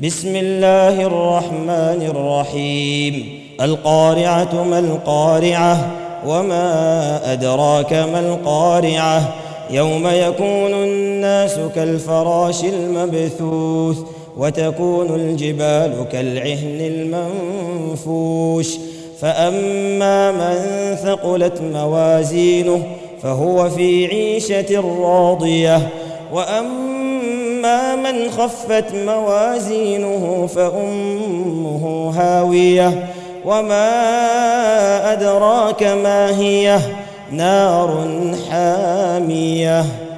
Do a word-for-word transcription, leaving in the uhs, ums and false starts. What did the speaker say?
بسم الله الرحمن الرحيم القارعة ما القارعة وما أدراك ما القارعة يوم يكون الناس كالفراش المبثوث وتكون الجبال كالعهن المنفوش فأما من ثقلت موازينه فهو في عيشة راضية وأما من خفت موازينه فأمه هاوية وما أدراك ما هي نار حامية.